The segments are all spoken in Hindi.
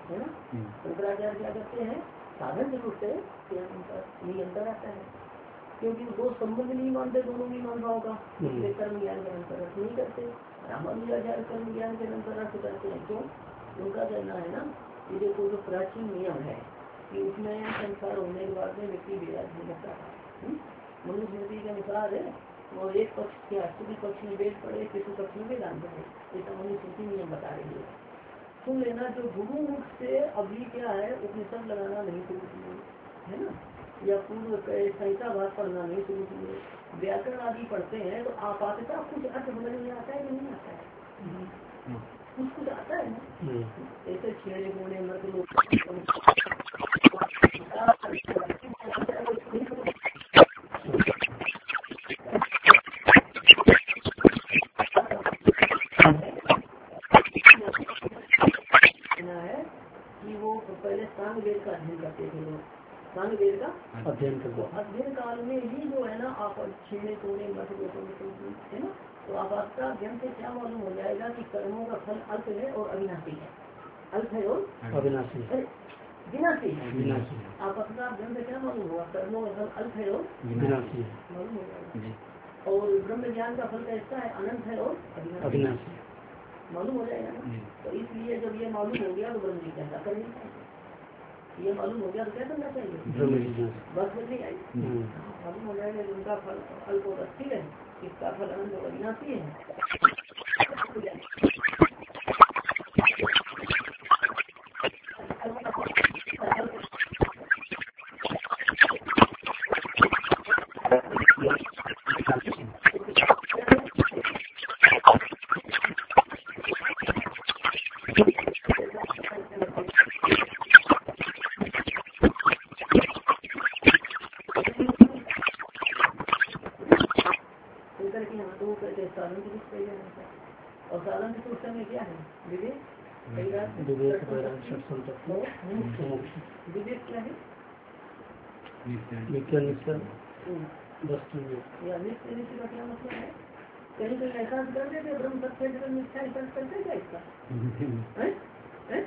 है ना। शंकराचार्य क्या करते हैं, साधन जरूर से नियंत्रण आता है, क्योंकि दो संबंध नहीं मानते दोनों मीमांसाओं का, इसलिए कर्म ज्ञान के अंतर अर्थ नहीं करते। रामानुजाचार्य कर्म ज्ञान के अंतर अर्थ करते हैं, क्यों? उनका कहना है ना कि देखो जो प्राचीन नियम है कि उसमें संसार होने के बाद में व्यक्ति विराज नहीं करता था। मनुस्मृति के अनुसार है, और एक पक्ष के अस्तुति पक्ष में वेद पढ़े, किसी पक्ष में वेदांत पढ़े, ऐसा मनुस्मृति नियम बता रही है। सुन लेना, जो गुरु मुख से अभी क्या है उपनिषद लगाना नहीं शुरू किए, है ना, या पूर्व संहिता भाग पढ़ना नहीं शुरू किए, व्याकरण आदि पढ़ते हैं, तो आपातता कुछ अर्थ समझ में आता है कि नहीं आता है? कुछ आता है ना। ऐसे छेड़े गुणे मत लोग है कि वो पहले सांग वेद का अध्ययन करते थे लोग, सांग वेद का अध्ययन करते, तो अध्ययन काल में ही जो है ना आप छीने तोड़े मत है ना, तो आप आपका ज्ञान से क्या मालूम हो जाएगा कि कर्मों का फल अल्प है और अविनाशी है। अल्प है और अविनाशी है, विनाशी है। आप अपना ज्ञान से क्या मालूम होगा, कर्मों का फल अल्प है और विनाशी है, मालूम हो जाएगा। और ब्रह्म ज्ञान का फल कैसा है, अनंत है और अविनाशी, मालूम हो जाएगा ना। तो इसलिए जब ये मालूम हो गया तो ब्रह्म जिज्ञासा करनी चाहिए। ये मालूम हो गया तो क्या करना चाहिए, बस करनी आई, मालूम हो जाएगा उनका फल अल्प और अस्थिर है, इसका फल अनंत और अविनाशी है। और साधन के पुस्तक में क्या है, विवेक, विवेक क्या है, या नित्य नित्य का क्या मतलब है? कहीं कहीं ऐसा कर देते ब्रह्म सत्य जगत मिथ्या करते क्या इसका है?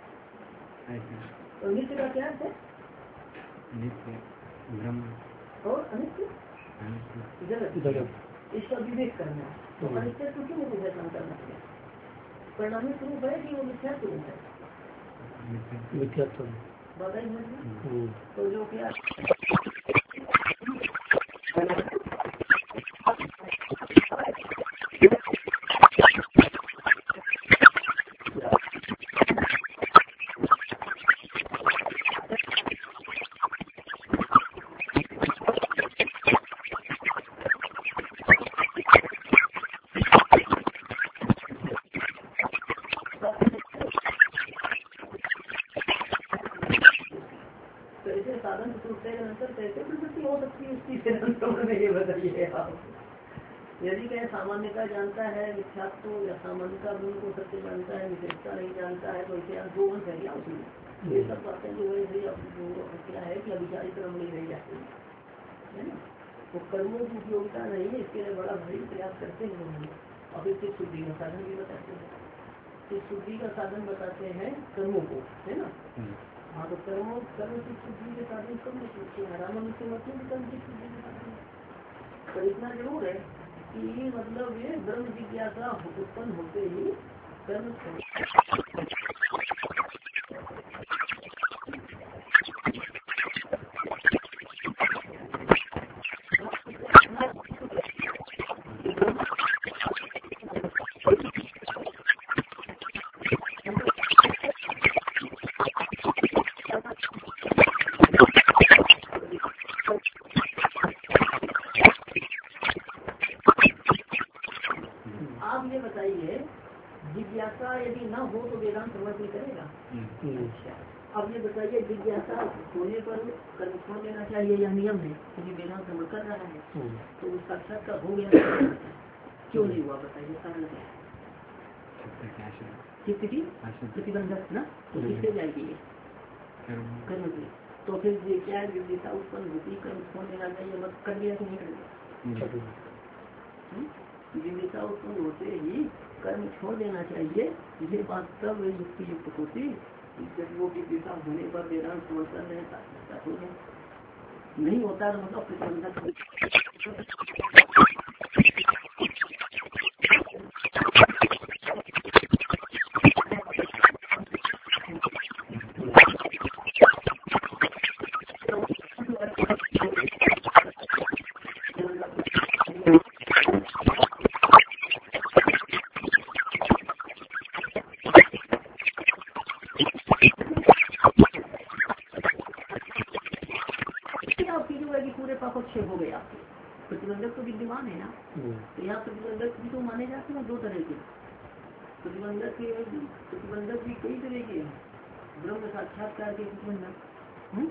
तो नित्य का क्या है, नित्य ब्रह्म और अनित्य जगत, इसका विवेक करना। तो अनित्य तो क्यों मुझे करना है, परिणामी स्वरूप है कि वो मिथ्या स्वरूप है, मिथ्या स्वरूप बताइए। तो जो क्या यदि कहीं सामान्यता जानता है मिथ्यात्व या सामान्यता गुण को सत्य जानता है, विशेषता नहीं जानता है, तो इतिहास दो अंश है क्या उसमें। ये सब बातें जो है क्या है कि अभिचारी क्रम नहीं रह जाती है ना। तो कर्मों की उपयोगिता नहीं है, इसके लिए बड़ा भारी प्रयास करते हैं हम। अब इससे शुद्धि का साधन भी बताते हैं, इस शुद्धि का साधन बताते हैं कर्मों को, है ना। हाँ, तो कर्म की शुद्धि के साधन कर्म पूछते हैं, रामानुज मतलब कर्म की शुद्धि के साधन। पर इतना जरूर है कि मतलब ये ब्रह्म जिज्ञासा उत्पन्न होते ही कर्म यदि न हो तो वेदांत समझ नहीं करेगा। अच्छा, अब ये बताइए जिज्ञासा होने पर कर्म छोड़ देना चाहिए या नियम है, क्योंकि वेदांत समझ कर रहा है तो साक्षात्कार हो गया, क्यों नहीं हुआ बताइए, कारण क्या है? चित्त की प्रतिबंधक ना, तो किससे जाएगी ये कर्म की। तो फिर क्या है, जिज्ञासा उत्पन्न होती कर्म छोड़ देना चाहिए, मत कर दिया कि नहीं कर दिया, जिज्ञासा उत्पन्न होते ही कर्म छोड़ देना चाहिए, ये बात तब युक्ति युक्त होती जब वो की दिशा होने पर वेदांत समझता रहता तो नहीं होता तो मतलब प्रतिबंधक हो गया। प्रतिबंधक तो विद्यमान है ना, तो यहाँ प्रतिबंधक भी तो माने जाते हैं दो तरह के। प्रतिबंधक भी कई तरह के हैं। ब्रह्म साक्षात्कार के प्रतिबंधक,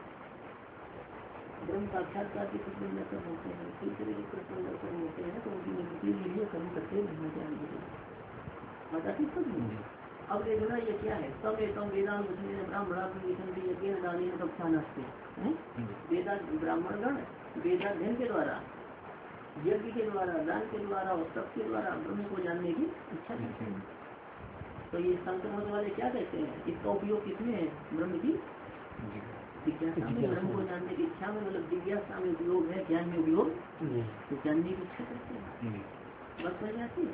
ब्रह्म साक्षात्कार के प्रतिबंधक कर्म होते हैं, कई तरह के प्रतिबंधक कर्म होते हैं। तो उनकी निवृत्ति के लिए कर्म करते रहना चाहिए। बताती सब। अब देखना ये क्या है, सब एकम वेदांत वेदांत ब्राह्मणगण वेदाध्ययन के द्वारा, यज्ञ के द्वारा, दान के द्वारा और तप के द्वारा ब्रह्म को जानने की इच्छा करते हैं। तो ये संत मत वाले क्या कहते हैं, इसका उपयोग किसमें है, ब्रह्म की जिज्ञासा में, ब्रह्म को जानने की इच्छा में, मतलब जिज्ञासा में उपयोग है, ज्ञान में उपयोग, तो जानने की इच्छा करते हैं। बस हो जाती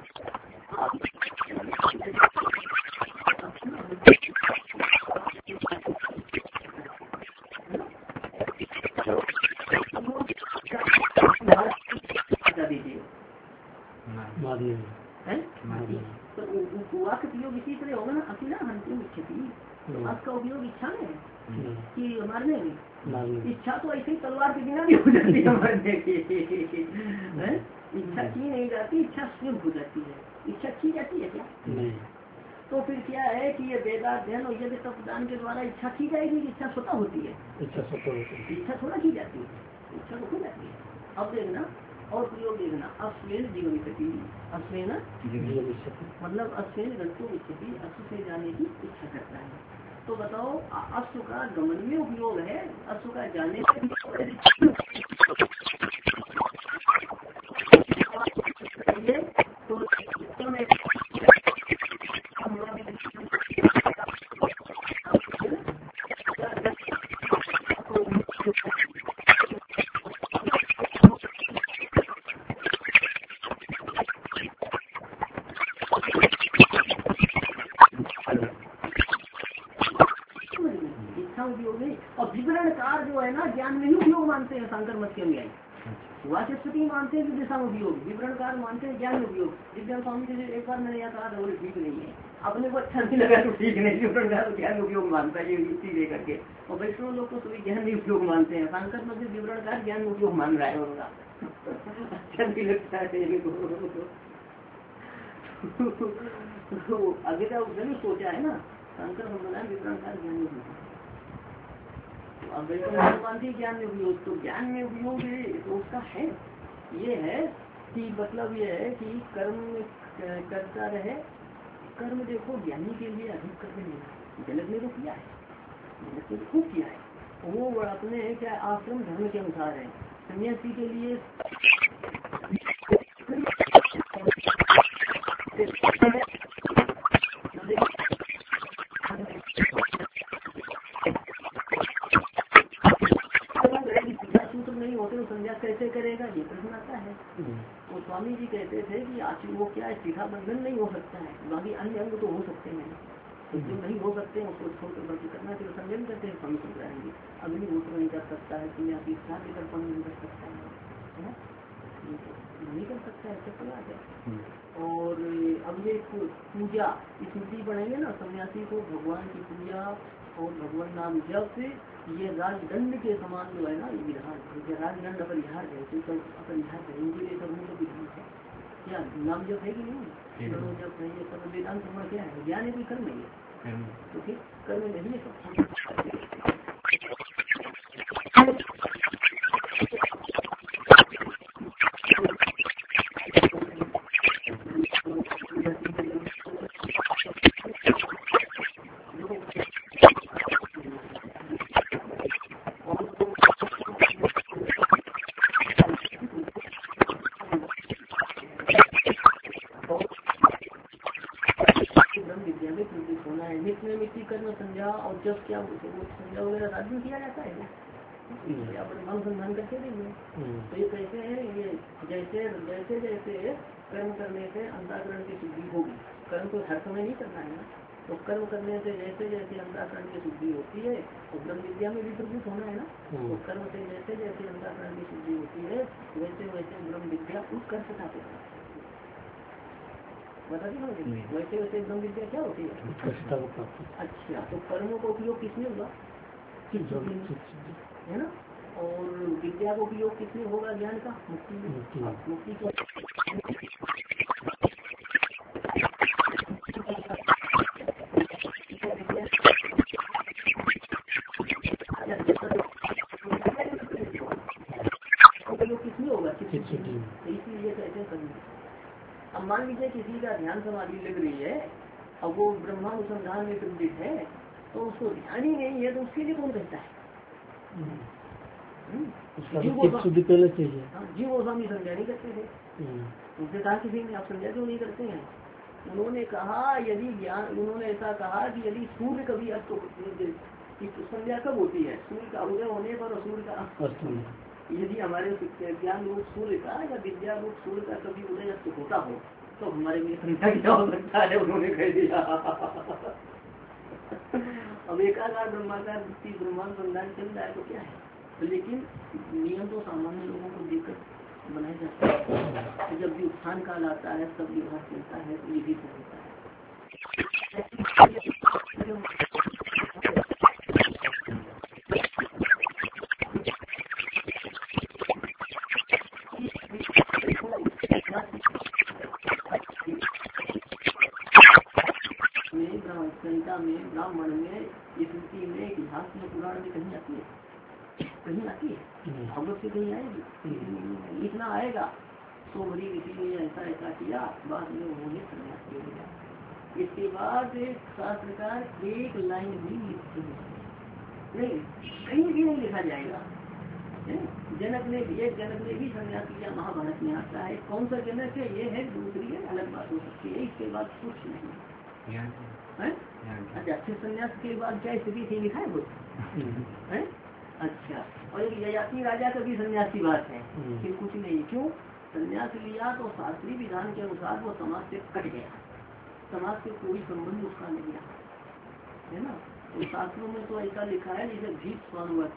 तो वाक्य उपयोग इसी तरह होगा ना, अकेला अंतिम इच्छा का उपयोग इच्छा में है कि मारने में। इच्छा तो ऐसे ही तलवार के बिना भी हो जाती है मारने की, इच्छा की नहीं जाती, इच्छा स्वयं हो जाती है। इच्छा की जाती है क्या? तो फिर क्या है कि ये वेदाध्ययन और यज्ञ तप दान के द्वारा इच्छा की जाएगी, इच्छा स्वतः होती है, इच्छा थोड़ा की जाती है, इच्छा तो हो जाती है। अब देखना और प्रयोग देखना, अश्वेन जीवन स्थिति, अश्वेन मतलब अश्वेन गंतु स्थिति, अश्व से जाने की इच्छा करता है। तो बताओ अश्व का गमन में उपयोग है, अश्व का जाने में शंकर मत के अनुयायी वाचस्पति मानते हैं दिशा में उपयोग, विवरणकार मानते हैं ज्ञान में उपयोग। विज्ञान स्वामी से एक बार मैंने यहाँ कहा था बोले ठीक नहीं है, अपने को अच्छा नहीं लगा तो ठीक नहीं, विवरणकार ज्ञान में उपयोग मानता है, ये युक्ति दे करके। और वैष्णव लोग तो सभी ज्ञान में उपयोग मानते हैं, शंकर मत विवरणकार ज्ञान में उपयोग मान रहा है उनका, अच्छा नहीं लगता है इनको। अगर उसने सोचा है ना, शंकर भगवान विवरणकार ज्ञान में उपयोग, अब वैष्णव ज्ञान में उपयोग, तो ज्ञान में उपयोग तो उसका है ये है कि मतलब ये है कि कर्म करता रहे। कर्म देखो ज्ञानी के लिए अधिक कर्म नहीं, जनक ने तो किया है, जनक ने खूब किया है, वो अपने क्या आश्रम धर्म के अनुसार है। सन्यासी के लिए कैसे करेगा, ये प्रश्न आता है। तो स्वामी जी कहते थे कि आखिर वो क्या है, सीधा बंधन नहीं हो सकता है, बाकी अन्य अंग तो हो सकते हैं, तो जो नहीं हो सकते हैं उसको छोड़कर बाकी करना चाहिए। संयम करते हैं स्वामी समझ रहेंगे, अग्निहोत्र नहीं कर सकता है, सन्यासी कार्य कर्पण नहीं कर सकता है, नहीं कर सकता है, सब बात है। और अब ये पूजा स्मृति बढ़ेंगे ना, सन्यासी को भगवान की पूजा और भगवान नाम जप से ये राजदंड के समान जो है ना, ये विधान, राजदंड अपरिहार है, तो अपरिहार है, इनके लिए कर्मों का विधान है। क्या नाम जप है कि नहीं, कर्म जप है, ये सब वेदांत कर्म क्या है, ज्ञान है कि कर्म है, तो फिर कर्म नहीं है सब। संध्या और जब क्या बोलते हैं, वो संध्या वगैरह रात में किया जाता है या अनुसंधान करते रहिए। तो ये कहते हैं ये जैसे जैसे जैसे कर्म करने से अंतःकरण की शुद्धि होगी, कर्म तो हर समय नहीं करना है ना, तो कर्म करने से जैसे जैसे अंतःकरण की शुद्धि होती है तो ब्रह्म विद्या में भी प्रवृत्त होना है ना, तो कर्म से जैसे जैसे अंतःकरण की शुद्धि होती है वैसे वैसे ब्रह्म विद्या उत्कर्ष का बता दी वैसे वैसे ब्रह्म विद्या क्या होती है। अच्छा, तो कर्मों का उपयोग किसमें हुआ, है ना, और विद्या का उपयोग किसमें होगा, ज्ञान का, मुक्ति में। मुक्ति को उपयोग किसमें होगा, इसीलिए कहते हैं कर्म। अब मान लीजिए किसी का ध्यान समाधि लग रही है, अब वो ब्रह्मानुसंधान में प्रवृत्त है, तो उसको ध्यान ही नहीं है, तो उसके लिए कौन कहता है, जीव गोस्वामी संज्ञा नहीं करते थे। उनसे कहा किसी ने आप संज्ञा क्यों नहीं करते हैं, उन्होंने कहा यदि ज्ञान, उन्होंने ऐसा कहा कि यदि सूर्य कभी अस्त, संज्ञा कब होती है, सूर्य का उदय होने पर और सूर्य का अस्त, यदि हमारे ज्ञान रूप सूर्य का या विद्या रूप सूर्य का कभी उदय अस्त होता हो तो हमारे लिए संज्ञा क्या हो सकता है, उन्होंने कह दिया। अब एकाकार ब्रह्माकार वृत्ति ब्रह्मांड संधान चल रहा है तो क्या है, लेकिन नियम तो सामान्य लोगों को देखकर बनाया जाता है, तो जब भी उत्थान काल आता है सब विभाग चलता है तो ये भी होता है। संहिता में, ब्राह्मण में, स्मृति में, इतिहास में, पुराण में कहीं आती है, कहीं आती है, भागवत से कहीं आएगी, इतना आएगा तो बड़ी ऋषि ने ऐसा ऐसा किया, बाद में उन्होंने संन्यास ले लिया। इसके बाद शास्त्रकार एक लाइन भी नहीं, कहीं भी नहीं लिखा जाएगा। जनक ने भी संन्यास लिया, महाभारत में आता है, कौन सा जनक है ये है, दूसरी है, अलग बात हो सकती है, इसके बाद कुछ नहीं है। अच्छा, फिर संन्यास के बाद क्या स्थिति थी लिखा है वो है। अच्छा, और एक ययाति राजा का भी संन्यास की बात है, फिर कुछ नहीं, क्यों, संन्यास लिया तो शास्त्रीय विधान के अनुसार वो समाज से कट गया, समाज से कोई संबंध उसका नहीं गया, है ना। तो शास्त्रों में तो ऐसा लिखा है जैसे भीत स्वानुवत,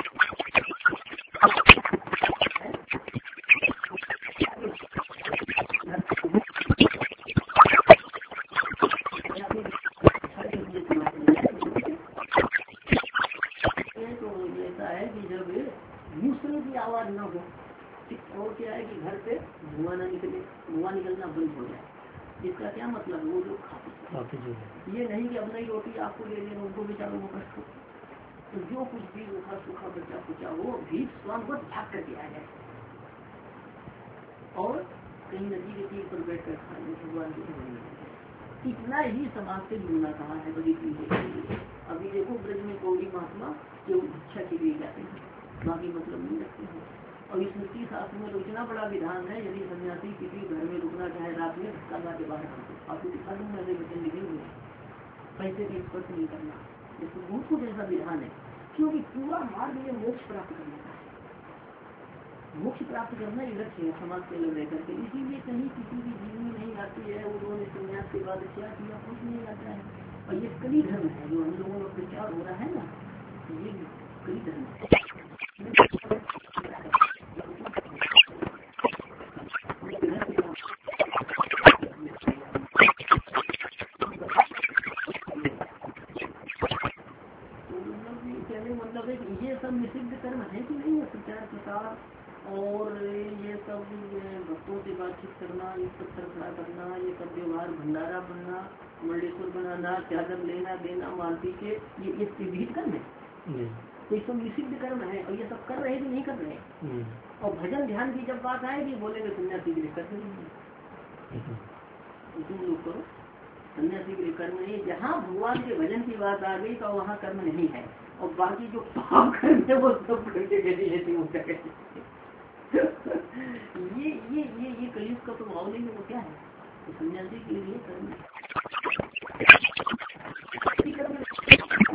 आवाज न हो, और क्या है कि घर से धुआं न निकले, धुआं निकलना बंद हो जाए, इसका क्या मतलब, वो लोग खाते ये नहीं कि अपना ही रोटी आपको ले लेना, उनको बेचारों को कष्ट हो, तो जो कुछ भी रूखा सूखा बचा कुचा वो भी स्वाम को झाक करके आ जाए, और कहीं नदी के तीर पर बैठ कर खाने भगवान को इतना ही समाज से जुड़ना कहा है बड़ी चीजें। अभी देखो ब्रज में गौरी महात्मा केवल भिक्षा के लिए जाते हैं, बाकी मतलब नहीं रखते हैं, और स्मृति शास्त्र में तो इतना बड़ा विधान है, यदि सन्यासी किसी घर में रुकना चाहे रात में धक्का ला के बाहर आपको दिखा दूंगा, ऐसे वचन लिखे हुए, पैसे का स्पर्श नहीं करना, इसमें बहुत कुछ ऐसा विधान है, क्योंकि पूरा मार्ग ये मोक्ष प्राप्त करने का है, मोक्ष प्राप्त करना ही लक्ष्य है समाज के लोग रह करके, इसीलिए कहीं किसी की जीवनी नहीं आती है, उन्होंने संन्यास के बाद क्या किया कुछ नहीं आता है, और ये कली धर्म है जो हम लोगों का प्रचार हो रहा है ना, ये कली धर्म है। निषिद्ध कर्म है कि नहीं है, प्रचार प्रसार और ये सब भक्तों से बातचीत करना, ये सब खड़ा करना, ये सब व्यवहार, भंडारा बनना, मंडलेश्वर बनाना, चादर लेना देना, मालती के, ये विहित कर्म है, तो ये सब निषिद्ध कर्म है, और ये सब कर रहे कि नहीं कर रहे, और भजन ध्यान की जब बात आएगी बोलेंगे सन्यासी के लिए कर्म नहीं, तुम लोग करो, सन्यासी के लिए कर्म नहीं, जहाँ भगवान के भजन की बात आ गई तो वहाँ कर्म नहीं है, और बाकी जो पाप कर्म है वो सब करके ये कलयुग का प्रभाव नहीं है, वो क्या है, तो सन्यासी के लिए कर्म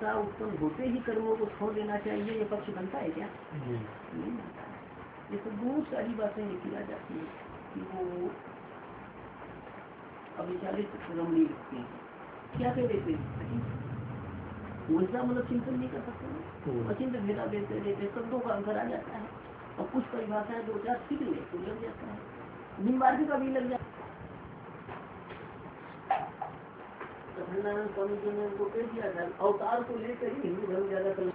अभिलाषा उत्पन्न होते ही कर्मों को छोड़ देना चाहिए, ये पक्ष बनता है क्या? नहीं बनता है। ये तो बहुत सारी बातें लिखी जा जाती है कि वो अविचालित रमणीय लिखते हैं, क्या कह देते हैं, वैसा मतलब चिंतन नहीं कर सकते, अचिंत भेदा देते देते शब्दों का अंतर आ जाता है, और कुछ परिभाषाएं दो चार सीख ले तो लग जाता है, निम्बार्थ का भी लग जाता है। स्वामी जी ने उनको कह दिया था, अवतार को लेकर ही हिंदू धर्म ज्यादा कर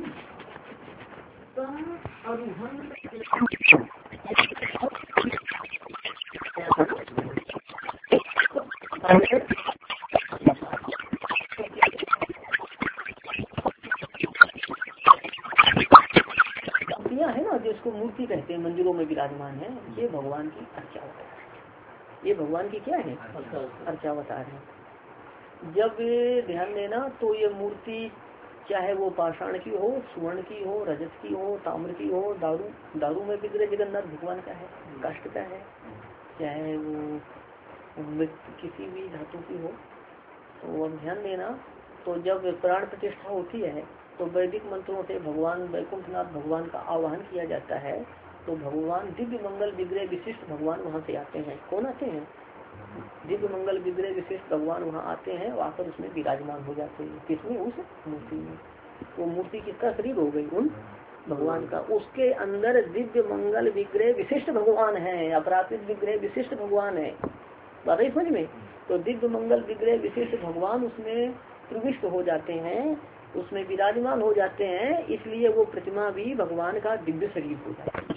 है ना, जिसको मूर्ति कहते हैं मंदिरों में विराजमान है, ये भगवान की अर्चावतार है। ये भगवान की क्या है? अर्चावतार है। जब ध्यान देना तो ये मूर्ति चाहे वो पाषाण की हो, स्वर्ण की हो, रजत की हो, ताम्र की हो, दारू में विग्रह जगन्नाथ भगवान का है, काष्ठ का है, चाहे वो किसी भी धातु की हो। तो अब ध्यान देना, तो जब प्राण प्रतिष्ठा होती है तो वैदिक मंत्रों से भगवान वैकुंठनाथ भगवान का आवाहन किया जाता है, तो भगवान दिव्य मंगल विग्रह विशिष्ट भगवान वहाँ से आते हैं। कौन आते हैं? दिव्य मंगल विग्रह विशिष्ट भगवान वहाँ आते हैं, आकर उसमें विराजमान हो जाते हैं। किसमें? उस मूर्ति में। वो मूर्ति किसका शरीर हो गई? उन भगवान का। उसके अंदर दिव्य मंगल विग्रह विशिष्ट भगवान है, अपराधित विग्रह विशिष्ट भगवान है। बात है समझ में? तो दिव्य मंगल विग्रह विशिष्ट भगवान उसमें प्रविष्ट हो जाते हैं, उसमें विराजमान हो जाते हैं, इसलिए वो प्रतिमा भी भगवान का दिव्य शरीर हो जाता है।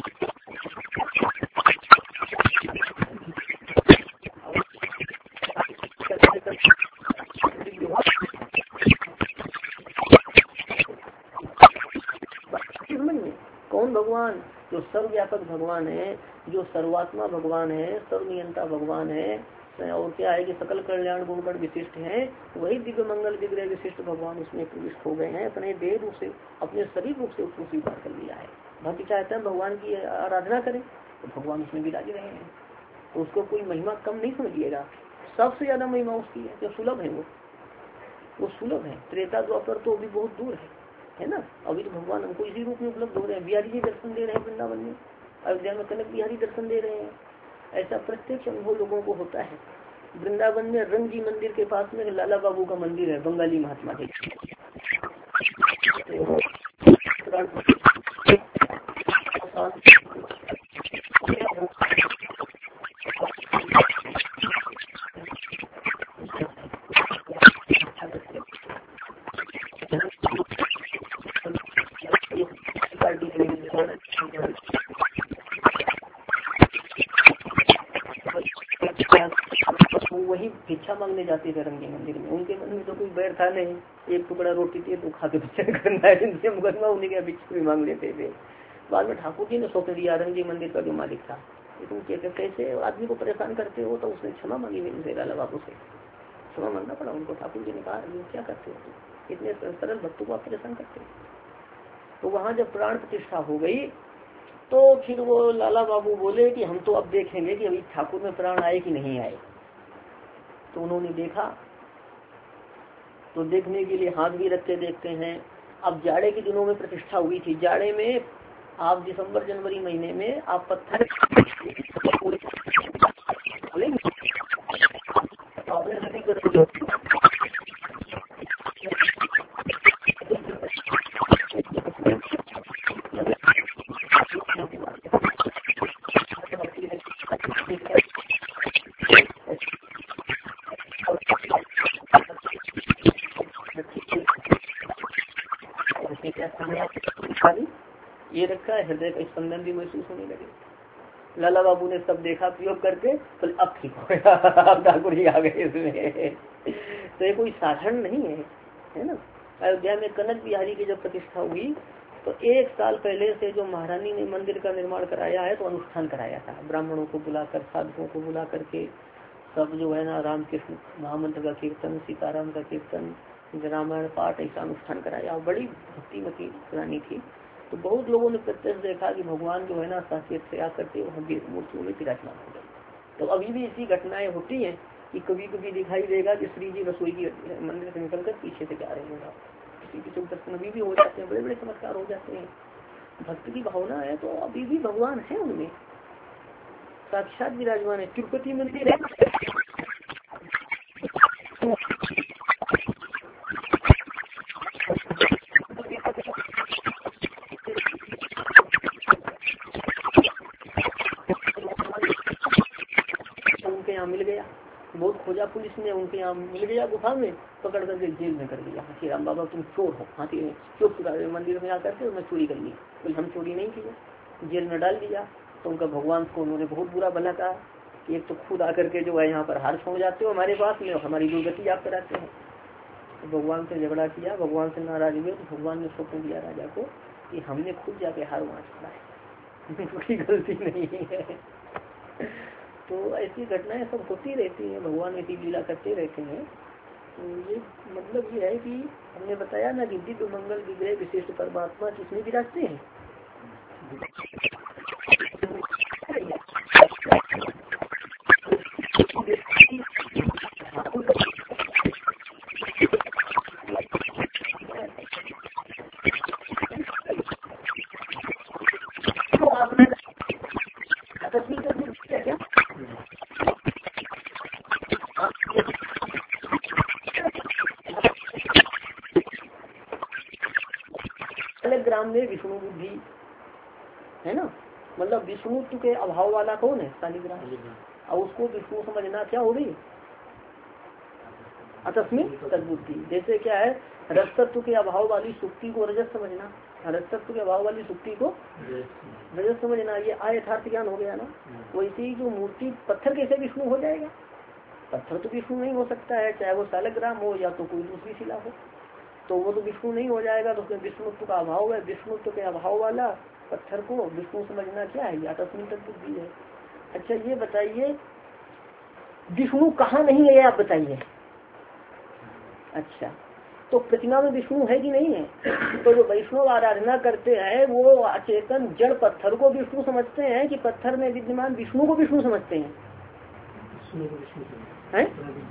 कौन भगवान? जो सर्वव्यापक भगवान है, जो सर्वात्मा भगवान है, सर्वनियंता भगवान है, और क्या है कि सकल कल्याण गुणगण विशिष्ट है, वही दिव्य मंगल विग्रह विशिष्ट भगवान उसमें प्रविष्ट हो गए हैं। अपने देह रूप से, अपने शरीर रूप से उसको स्वीकार कर लिया है। भक्ति चाहते हैं भगवान की आराधना करें तो भगवान उसमें विराज रहे हैं, तो उसको कोई महिमा कम नहीं समझिएगा। सबसे ज्यादा महिमा उसकी है, जो सुलभ है वो सुलभ है। त्रेता द्वापर तो अभी बहुत दूर है ना। अभी तो भगवान हमको इसी रूप में उपलब्ध हो रहे हैं। बिहारी जी दर्शन दे रहे हैं वृंदावन में, अयोध्या में कनक बिहारी दर्शन दे रहे हैं। ऐसा प्रत्यक्ष अनुभव लोगों को होता है। वृंदावन में रंग जी मंदिर के पास में लाला बाबू का मंदिर है, बंगाली महात्मा जी। वही भिक्षा मांगने जाते थे रंगी मंदिर में। उनके मन में तो कोई बैर था नहीं, एक टुकड़ा रोटी थी तो खा के भजन करना है, इनसे मुकदमा उन्हीं के भिक्षा भी मांग लेते थे। बाद में ठाकुर जी ने सौंप दिया, रंगी मंदिर का जो मालिक था। तुम कैसे आदमी को परेशान करते हो, तो उसने क्षमा मांगी इनसे, लाला बाबू से क्षमा मांगना पड़ा उनको। ठाकुर जी ने कहा क्या करते हो, इतने सरल भक्तों को आप परेशान करते हो। तो वहाँ जब प्राण प्रतिष्ठा हो गई तो फिर वो लाला बाबू बोले कि हम तो अब देखेंगे कि अभी ठाकुर में प्राण आए कि नहीं आए। तो उन्होंने देखा, तो देखने के लिए हाथ भी रख के देखते हैं। अब जाड़े के दिनों में प्रतिष्ठा हुई थी। जाड़े में आप दिसंबर जनवरी महीने में आप पत्थर ये रखा है, हृदय का स्पंदन भी महसूस होने लगे। लाला बाबू ने सब देखा प्रयोग करके, तो अब ठीक हो गया, अब ठाकुर जी आ गए इसमें। तो ये कोई साधारण नहीं है ना। अयोध्या में कनक बिहारी की जब प्रतिष्ठा हुई तो 1 साल पहले से जो महारानी ने मंदिर का निर्माण कराया है, तो अनुष्ठान कराया था। ब्राह्मणों को बुलाकर, साधुओं को बुला करके, सब जो है ना रामकृष्ण महामंत्र का कीर्तन, सीताराम का कीर्तन, रामायण पाठ, ऐसा अनुष्ठान कराया। बड़ी भक्तिमती रानी थी। तो बहुत लोगों ने प्रत्यक्ष देखा कि भगवान जो है ना साकेत से आकर के वहाँ मूर्तियों में विराजमान हो गए। तो अभी भी ऐसी घटनाएं होती हैं कि कभी कभी दिखाई देगा कि श्री जी रसोई की मंदिर से निकलकर पीछे से जा रहे हैं, किसी के सुख दर्शन अभी भी हो जाते हैं, बड़े बड़े चमत्कार हो जाते हैं। भक्त की भावना है तो अभी भी भगवान है उनमें, साक्षात विराजमान है। तिरुपति मंदिर है, उनके यहाँ मिल गया, बहुत खोजा पुलिस ने, उनके यहाँ मिल गया, गुफा में पकड़ करके जेल में कर दिया। हाथी राम बाबा तुम चोर हो, हाथी चोर चुरा मंदिर में आकर के मैं चोरी कर ली, बोले हम चोरी नहीं किए, जेल में डाल दिया। तो उनका भगवान को उन्होंने बहुत बुरा भला कहा कि एक तो खुद आकर के जो है यहाँ पर हार छोड़ जाते हो हमारे पास में, हमारी दुर्गति आप कराते हैं। तो भगवान से झगड़ा किया, भगवान से नाराज हुए तो भगवान ने स्वप्न दिया राजा को कि हमने खुद जाके हार वहाँ छोड़ा है, कोई गलती नहीं है। तो ऐसी घटनाएं सब होती रहती हैं, भगवान ऐसी लीला करते रहते हैं। तो ये मतलब ये है कि हमने बताया ना कि दिव्य मंगल विग्रह विशिष्ट परमात्मा किसमें विराजते हैं, ग्राम में विष्णु बुद्धि है ना, मतलब विष्णुत्व के अभाव वाला कौन है, शालिग्राम। और उसको विष्णु समझना क्या हो गई, अतस्मित तद्बुद्धि। जैसे क्या है, रजतत्व के अभाव वाली सुक्ति को रजत समझना, रजतत्व के अभाव वाली सुक्ति को रजत समझना, ये यथार्थ ज्ञान हो गया ना। वैसे जो मूर्ति पत्थर कैसे विष्णु हो जाएगा, पत्थर तो विष्णु नहीं हो सकता है, चाहे वो शालिग्राम हो या तो कोई दूसरी शिला हो, तो वो तो विष्णु नहीं हो जाएगा। तो उसमें विष्णुत्व का अभाव है, विष्णुत्व के अभाव वाला पत्थर को विष्णु समझना क्या है, या तस्मिन तद्बुद्धि है। अच्छा ये बताइए विष्णु कहाँ नहीं है, आप बताइए। अच्छा तो प्रतिमा में विष्णु है कि नहीं है, तो जो वैष्णव आराधना करते हैं वो अचेतन जड़ पत्थर को विष्णु समझते हैं कि पत्थर में विद्यमान विष्णु को विष्णु समझते हैं, हैं?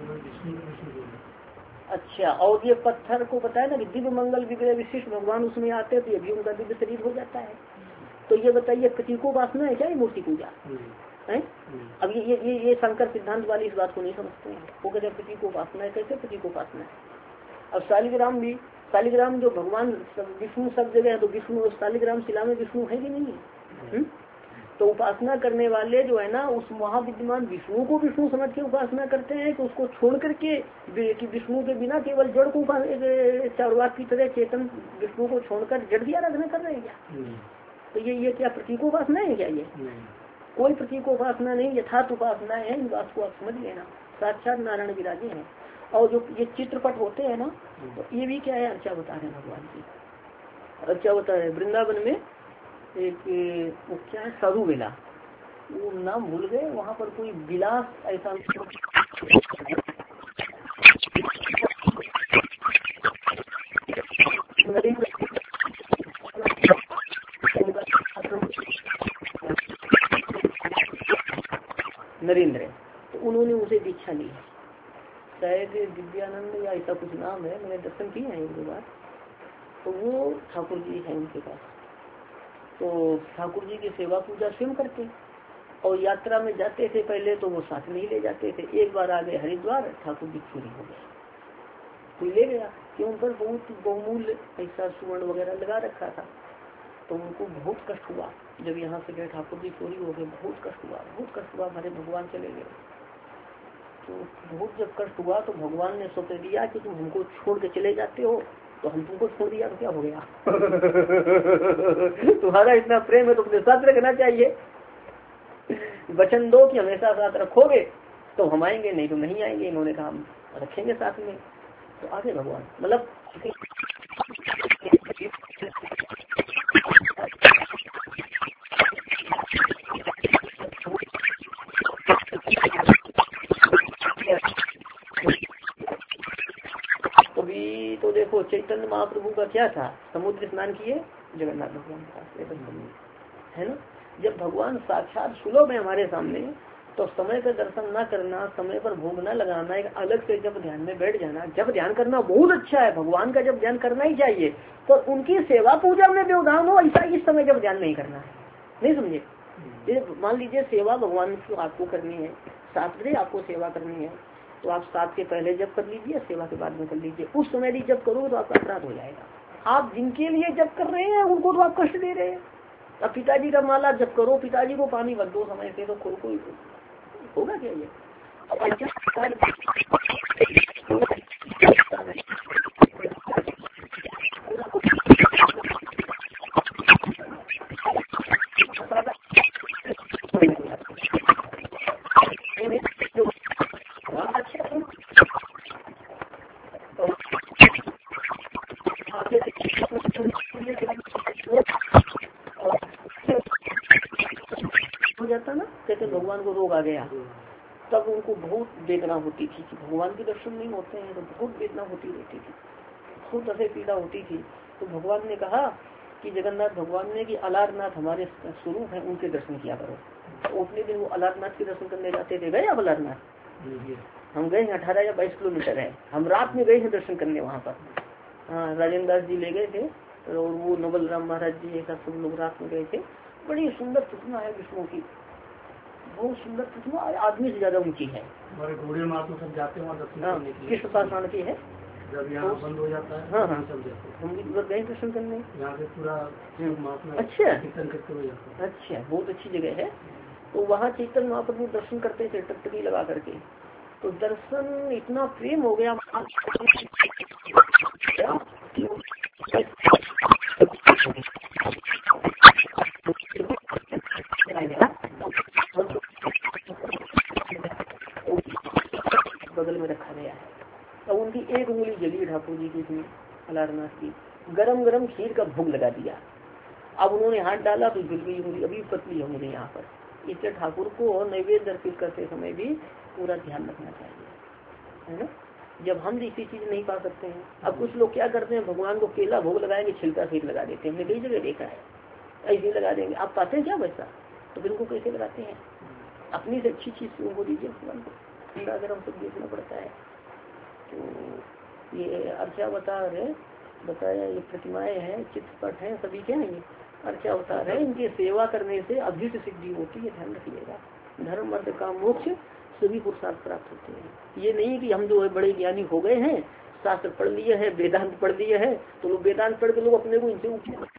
अच्छा, और ये पत्थर को पता है ना कि दिव्य मंगल विग्रह विशिष्ट भगवान उसमें आते तो ये भी उनका दिव्य शरीर हो जाता है। तो ये बताइए प्रतीकोपासना है क्या ये मूर्ति पूजा है? अब ये शंकर सिद्धांत वाली इस बात को नहीं समझते हैं, वो कहते हैं प्रतीकोपासना है। कैसे प्रतीकोपासना है? अब शालिग्राम भी, शालिग्राम जो भगवान विष्णु सब जगह है, तो विष्णु शालिग्राम शिला में विष्णु है कि नहीं है? तो उपासना करने वाले जो है ना उस महाविद्यमान विष्णु को विष्णु समझ के उपासना करते हैं कि उसको छोड़ करके कि विष्णु के बिना केवल जड़ को चारुवाक की तरह चेतन विष्णु को छोड़कर जड़ की आराधना कर रहे हैं क्या? तो ये क्या प्रतीकोपासना है क्या? ये कोई प्रतीकोपासना नहीं, यथार्थ उपासना है। इन बात को आप समझ लेना, साक्षात नारायण विराजे हैं। और जो ये चित्रपट होते हैं ना, तो ये भी क्या है, अर्चा बता रहे हैं भगवान की, अर्चा बता रहे। वृंदावन में एक वो क्या है, साधु बेला, वो नाम भूल गए, वहाँ पर कोई विलास ऐसा नरेंद्र, तो उन्होंने उसे दीक्षा ली, शायद दिव्यानंद या ऐसा कुछ नाम है, मैंने दर्शन किए हैं एक दो बार। तो वो ठाकुर जी है उनके पास, तो ठाकुर जी की सेवा पूजा स्वयं करते, और यात्रा में जाते थे पहले तो वो साथ में ही ले जाते थे। एक बार आ गए हरिद्वार, ठाकुर जी चोरी हो गए, कोई ले गया, क्यों उन पर बहुत बहुमूल्य ऐसा सुवर्ण वगैरह लगा रखा था। तो उनको बहुत कष्ट हुआ जब यहाँ से गए, ठाकुर जी चोरी हो गए, बहुत कष्ट हुआ, बहुत कष्ट हुआ, हमारे भगवान चले गए। तो बहुत जब कष्ट हुआ तो भगवान ने सोच दिया कि तुम हमको छोड़ के चले जाते हो, तो हम तुमको छोड़ दिया तो क्या हो गया? तुम्हारा इतना प्रेम है तो अपने साथ रखना चाहिए, वचन दो कि हमेशा साथ रखोगे तो हम आएंगे, नहीं तो नहीं आएंगे। इन्होंने कहा हम रखेंगे साथ में, तो आगे भगवान मतलब तो देखो चैतन्य महाप्रभु का क्या था, समुद्र स्नान किए जगन्नाथ भगवान का है ना। जब भगवान साक्षात सुलभ है हमारे सामने तो समय का दर्शन न करना, समय पर भोग न लगाना, एक अलग से जब ध्यान में बैठ जाना, जब ध्यान करना बहुत अच्छा है, भगवान का जब ध्यान करना ही चाहिए, तो उनकी सेवा पूजा में व्यवधान हो, ऐसा इस समय जब ध्यान नहीं करना है। नहीं समझे? मान लीजिए सेवा भगवान को आपको करनी है, 7 बजे आपको सेवा करनी है, तो आप 7 के पहले जब कर लीजिए, सेवा के बाद में कर लीजिए। उस समय भी जब करोगे तो आपका अपराध हो जाएगा। आप जिनके लिए जब कर रहे हैं उनको तो आप कष्ट दे रहे हैं। अब पिताजी का माला जब करो, पिताजी को पानी भर दो समय से, तो कोई होगा क्या ये? हो जाता ना, कहते भगवान को रोग आ गया, तब उनको बहुत वेदना होती थी कि भगवान के दर्शन नहीं होते हैं, तो बहुत वेदना होती रहती थी, बहुत अधिक पीड़ा होती थी। तो भगवान ने कहा कि जगन्नाथ भगवान ने कि अलारनाथ हमारे स्वरूप है, उनके दर्शन किया करो। तो उतने दिन वो अलारनाथ के दर्शन करने जाते थे। गए आप अलारनाथ? हम गए हैं, 18 या 22 किलोमीटर है। हम रात में गए हैं दर्शन करने वहाँ पर। हाँ, राजेंद्र दास जी ले गए थे, और वो नवल राम महाराज जी ऐसा सब लोग रात में गए थे। बड़ी सुंदर प्रतिमा है विष्णु की, बहुत सुंदर प्रतिमा, आदमी से ज्यादा ऊंची है। हमारे घोड़े मार तो सब जाते हैं दर्शन, किस पाषाण की है, जब यहाँ बंद हो जाता है। हाँ हाँ, हम भी उधर गए दर्शन करने, यहाँ से पूरा अच्छा कीर्तन करते हुए जाते हैं। अच्छा, बहुत अच्छी जगह है। तो वहाँ चैतन्य महाप्रभु दर्शन करते थे टकटकी लगा करके। तो दर्शन इतना प्रेम हो गया, बगल में रखा गया है। तो उनकी एक उंगली जली ठाकुर जी की, अलारनाथ की। गरम गरम खीर का भोग लगा दिया। अब उन्होंने हाथ डाला तो जल गई उंगली, अभी पतली है उंगली यहाँ पर। इसलिए ठाकुर को नैवेद्य अर्पित करते समय भी पूरा ध्यान रखना चाहिए, है ना। जब हम जैसी चीज नहीं पा सकते हैं, अब कुछ लोग क्या करते हैं, भगवान को केला भोग लगाएंगे, छिलका सहित लगा देते हैं। हमने कई जगह देखा है, ऐसे लगा देंगे। आप पाते हैं क्या वैसा? तो बिल्कुल को कैसे लगाते हैं? अपनी से अच्छी चीज उनको दीजिए भगवान को, अगर हम सब देखना पड़ता है। तो ये अर्चावतार है बताया, ये प्रतिमाएं हैं, चित्रपट हैं, सभी क्या है ये अर्चावतार है। इनकी सेवा करने से अभीष्ट सिद्धि होती है, ध्यान रखिएगा। धर्म अर्थ काम मोक्ष सभी पुरुषार्थ प्राप्त होते हैं। ये नहीं कि हम जो है बड़े ज्ञानी हो गए हैं, शास्त्र पढ़ लिए हैं, वेदांत पढ़ लिए हैं, तो लोग वेदांत पढ़ के लोग अपने को इनसे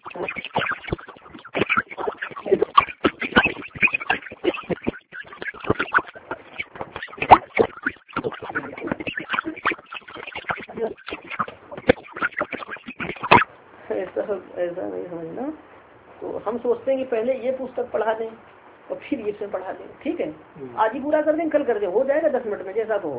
ऐसा नहीं समझना। तो हम सोचते हैं कि पहले ये पुस्तक पढ़ा दें और फिर ये से पढ़ा दें, ठीक है। आज ही पूरा कर दें, कल कर दें, हो जाएगा 10 मिनट में, जैसा तो हो।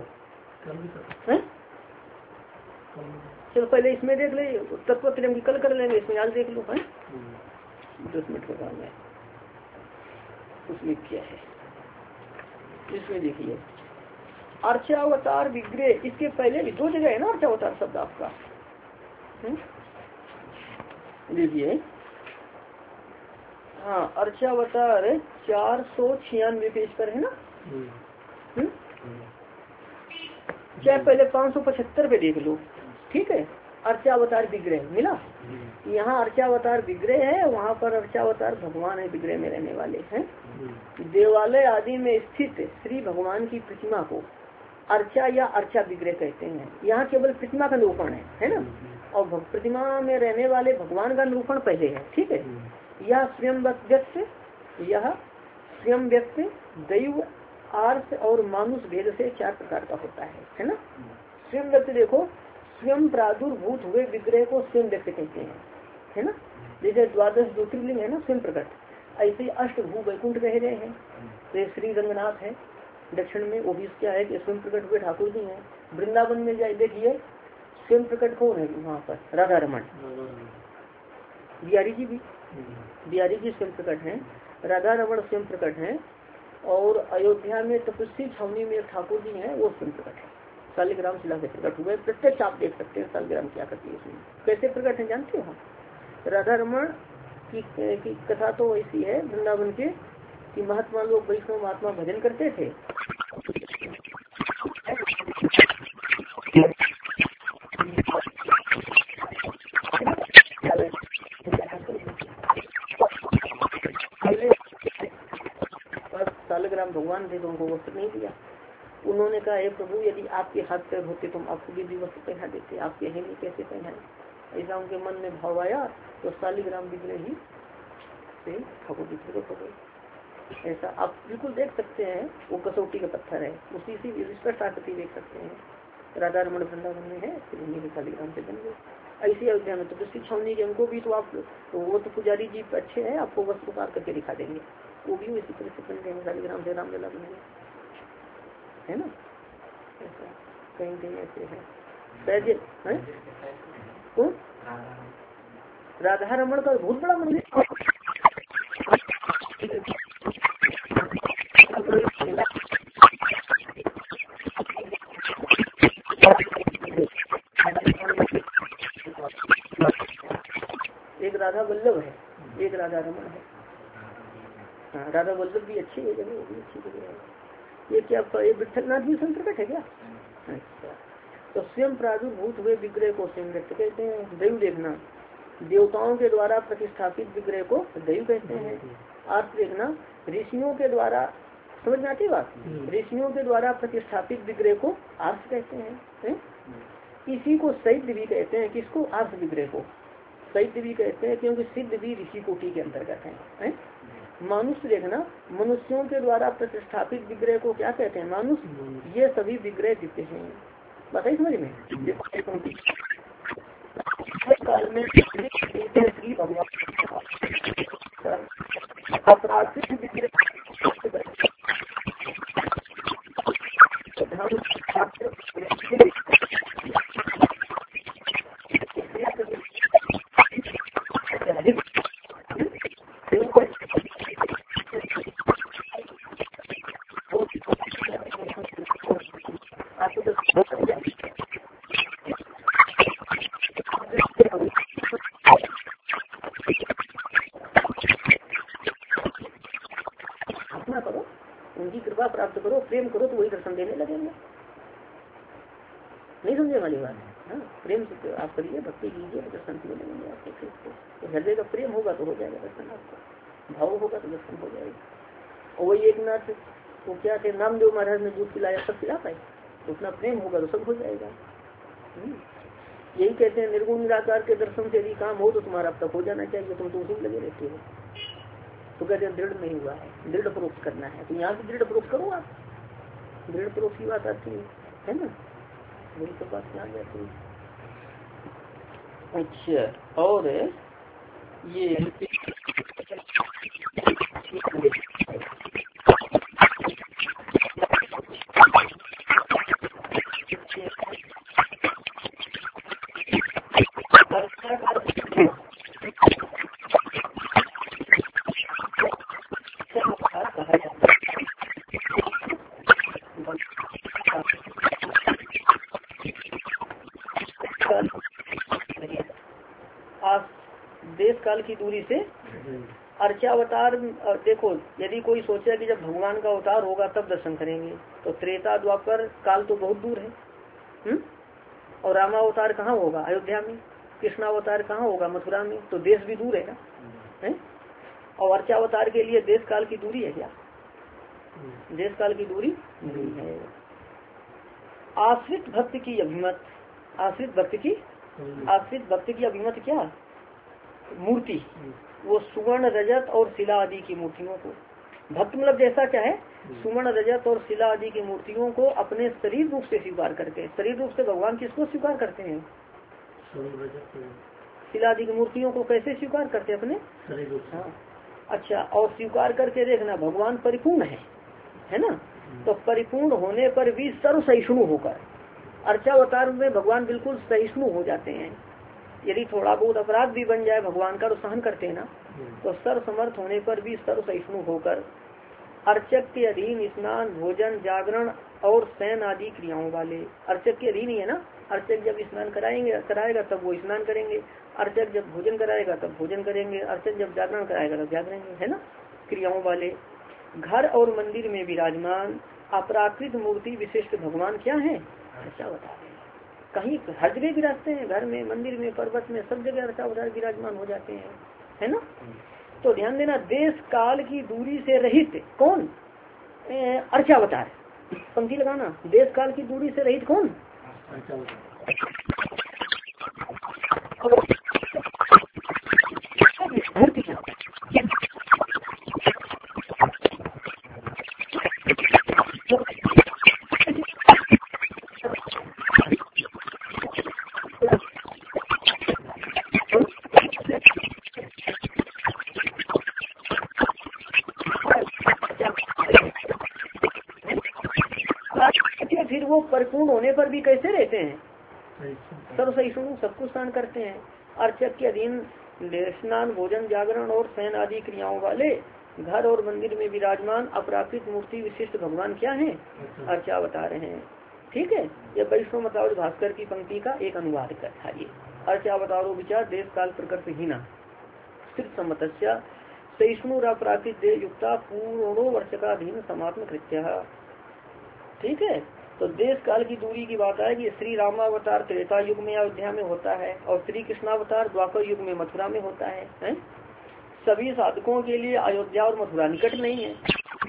चलो पहले इसमें देख ले, तत्व प्रेम की कल कर लेंगे, इसमें आज देख लो, है 10 मिनट का काम है। उसमें क्या है, इसमें देखिए अर्चावतार विग्रह, इसके पहले भी 2 जगह है ना अर्चावतार शब्द आपका। देखिए हाँ, अर्चावतार 496 पेज पर है ना। चाहे पहले 575 पे देख लो, ठीक है। अर्चावतार विग्रह मिला, यहाँ अर्चावतार विग्रह है, वहाँ पर अर्चावतार भगवान है, विग्रह में रहने वाले हैं। देवालय आदि में स्थित श्री भगवान की प्रतिमा को अर्चा या अर्चा विग्रह कहते हैं। यहाँ केवल प्रतिमा का निरूपण है ना, और प्रतिमा में रहने वाले भगवान का निरूपण पहले है, ठीक है। यह स्वयं व्यक्त, यह स्वयं व्यक्त, दैव, आर्थ और मानुष भेद से 4 प्रकार का होता है ना। स्वयं व्यक्त देखो, स्वयं प्रादुर्भूत हुए विग्रह को स्वयं व्यक्त कहते हैं, है ना। जैसे 12 ज्योतिर्लिंग है ना स्वयं प्रकट, ऐसे अष्टभू वैकुंठ कहे गए हैं। तो श्री रंगनाथ है दक्षिण में, वो भी क्या है कि स्वयं प्रकट हुए ठाकुर जी हैं। वृंदावन में जाए देखिए स्वयं प्रकट कौन है वहाँ पर, राधा रमन, बिहारी जी भी, बिहारी जी स्वयं प्रकट हैं, राधा रमन स्वयं प्रकट हैं। और अयोध्या में तपस्वी छावनी में एक ठाकुर जी हैं, वो स्वयं प्रकट है, शालिग्राम शिला से प्रकट हुए। प्रत्यक्ष आप देख सकते हैं शालिग्राम क्या करती है उसमें, कैसे प्रकट है जानते हो। राधा रमन की कथा तो ऐसी है वृंदावन के कि महात्मा लोग वैष्णव महात्मा भजन करते थे। सालग्राम भगवान थे तो उनको वस्त्र नहीं दिया। उन्होंने कहा हे प्रभु यदि आपके हाथ पैर होते तो हम आपको भी वस्त्र पहना देते, आपके हैं नहीं कैसे पहनाए। ऐसा उनके मन में भाव आया तो सालिग्राम विग्रह ही से ठाकुर जी को पकड़े। ऐसा आप बिल्कुल देख सकते हैं, वो कसौटी का पत्थर है, उसी से स्पष्ट आकृति देख सकते हैं। राधा रमण वृंदावन में है, फिर उन्हीं के सालिग्राम से बन गए। ऐसी अयोध्या में तो दृष्टि छावनी के उनको भी तो आप तो वो तो पुजारी जी अच्छे हैं, आपको वस्त्र उतार करके दिखा देंगे, वो भी इसी तरह से बन गए सालिग्राम से रामलला बन गए, है ना। ऐसा कहीं कहीं ऐसे है। कौन राधा रमण का बहुत बड़ा मंदिर, एक राधा वल्लभ है, एक राधा रमण है। हाँ, राधा वल्लभ भी अच्छी है जगह, वो भी अच्छी जगह है। ये क्या ये विठलनाथ भी संकट है क्या? अच्छा, तो स्वयं प्रादुर्भूत हुए विग्रह को स्वयं व्यक्त कहते हैं। दैव देखना, देवताओं के द्वारा प्रतिष्ठापित विग्रह को दैव कहते हैं। अर्थ देखना, ऋषियों के द्वारा, समझ में आती बात, ऋषियों के द्वारा प्रतिष्ठापित विग्रह को आर्ष कहते हैं। इसी को सैद्य भी कहते हैं। किसको? आर्ष विग्रह को सैद्य भी कहते हैं, क्योंकि सिद्ध भी ऋषि कोटि के अंतर्गत है। मनुष्य देखना, मनुष्यों के द्वारा प्रतिष्ठापित विग्रह को क्या कहते हैं? मनुष्य। ये सभी विग्रह दिखते हैं, बताइए समझ में। काल में अपराधिक विग्रह करो, उनकी कृपा प्राप्त करो, प्रेम करो, तो वही दर्शन देने लगेंगे। नहीं समझे वाली बात है। प्रेम से आप करिए, भक्ति कीजिए, तो दर्शन देने लगेंगे आपको। तो हृदय का प्रेम होगा तो हो जाएगा दर्शन, आपको भाव होगा तो दर्शन हो जाएगा। और वही एक नाथ वो क्या थे, नामदेव महाराज ने दूध पिलाया, सब पिला पाए, तो उतना प्रेम होगा तो सब हो जाएगा। यही कहते हैं निर्गुण निराकार के दर्शन से यदि काम हो तो तुम्हारा अब तक हो जाना चाहिए, तुम तो उसी में लगे रहते हो। तो कहते हैं दृढ़ नहीं हुआ है, दृढ़ प्रोक्त करना है, तो यहाँ से दृढ़ प्रोक्त करो आप। दृढ़ प्रोक्त की बात आती है ना, वही तो बात यहाँ जाती है। अच्छा, और ये देश काल की दूरी से अर्चावतार। देखो, यदि कोई सोचे कि जब भगवान का अवतार होगा तब दर्शन करेंगे, तो त्रेता द्वापर काल तो बहुत दूर है। और रामावतार कहाँ होगा? अयोध्या में। कृष्णावतार कहाँ होगा? मथुरा में। तो देश भी दूर है ना, है? और अर्चावतार के लिए देश काल की दूरी है क्या? देश काल की दूरी नहीं है। आश्रित भक्त की अभिमत, आश्रित भक्त की अभिमत क्या मूर्ति, वो सुवर्ण रजत और शिला आदि की मूर्तियों को, भक्त मतलब जैसा चाहे सुवर्ण रजत और शिला आदि की मूर्तियों को अपने शरीर रूप से स्वीकार करके। शरीर रूप से भगवान किसको स्वीकार करते हैं? शिला आदि की मूर्तियों को कैसे स्वीकार करते हैं? अपने शरीर रूप से। अच्छा, और स्वीकार करके देखना भगवान परिपूर्ण है ना, तो परिपूर्ण होने पर भी सर्व सहिष्णु होकर, अर्चावतार में भगवान बिल्कुल सहिष्णु हो जाते हैं। यदि थोड़ा बहुत अपराध भी बन जाए भगवान का तो सहन करते हैं ना, तो सर्व समर्थ होने पर भी सर्व सहिष्णु होकर अर्चक के अधीन स्नान, भोजन, जागरण और शयन आदि क्रियाओं वाले। अर्चक के अधीन ही है ना, अर्चक जब स्नान कराएगा तब वो स्नान करेंगे, अर्चक जब भोजन कराएगा तब भोजन करेंगे, अर्चक जब जागरण कराएगा तब जागरेंगे, है ना, क्रियाओं वाले। घर और मंदिर में विराजमान अपराकृत मूर्ति विशिष्ट भगवान क्या है, ऐसा बता रहे हैं। कहीं हर जगह विराजते हैं, घर में, मंदिर में, पर्वत में, सब जगह अर्चावतार विराजमान हो जाते हैं, है ना। तो ध्यान देना, देश काल की दूरी से रहित कौन, अर्चावतार। पंक्ति लगाना, देश काल की दूरी से रहित कौन, फिर वो परिपूर्ण होने पर भी कैसे रहते हैं, सर्वसहिष्णु, सब कुछ स्नान करते हैं। अर्चक के अधीन स्नान, भोजन, जागरण और शयन आदि क्रियाओं वाले घर और मंदिर में विराजमान अपराकृत मूर्ति विशिष्ट भगवान क्या है, अर्चावतार हैं। ठीक है, ये वैष्णव मतावत भास्कर की पंक्ति का एक अनुवाद कर था। ये अर्चावतारो विचार देश काल प्रकृति हीना स्थित सम्मतस्या सहिष्णु प्राकृत देह युक्ता पूर्णो वर्षकाधीन समात्म कृत्य। ठीक है, तो देश काल की दूरी की बात है कि श्री रामावतार त्रेता युग में अयोध्या में होता है और श्री कृष्णावतार द्वापर युग में मथुरा में होता है? सभी साधकों के लिए अयोध्या और मथुरा निकट नहीं है।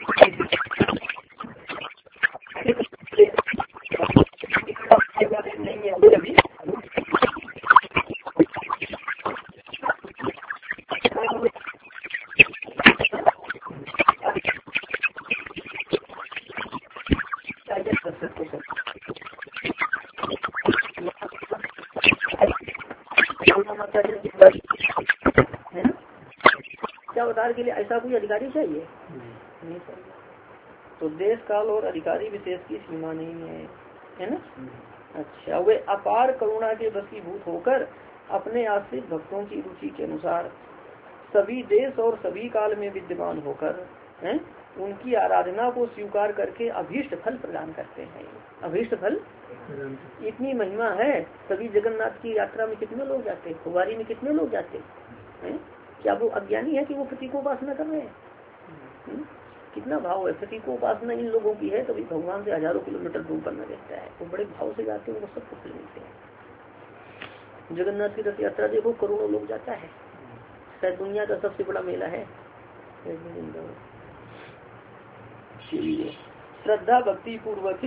अवतार के लिए ऐसा कोई अधिकारी चाहिए, नहीं चाहिए। तो देश काल और अधिकारी विशेष की सीमा नहीं है ना। अच्छा, वे अपार करुणा के वशीभूत होकर अपने आश्रित भक्तों की रुचि के अनुसार सभी देश और सभी काल में विद्यमान होकर उनकी आराधना को स्वीकार करके अभीष्ट फल प्रदान करते हैं। अभीष्ट फल, इतनी महिमा है। सभी जगन्नाथ की यात्रा में कितने लोग जाते, कुवारी में कितने लोग जाते हैं? क्या वो अज्ञानी है कि वो प्रतीकोपासना कर रहे हैं? कितना भाव है, प्रतीकोपासना इन लोगों की है, तभी भगवान से हजारों किलोमीटर दूर बनना रहता है। वो बड़े भाव से जाते हैं, वो सब कुछ मिलते हैं। जगन्नाथ की रथ यात्रा देखो, करोड़ों लोग जाता है, शायद दुनिया का सबसे बड़ा मेला है। श्रद्धा भक्ति पूर्वक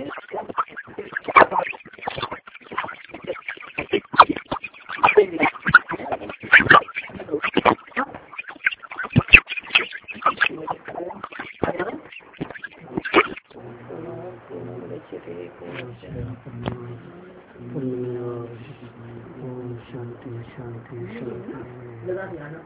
शांति शांति शांति।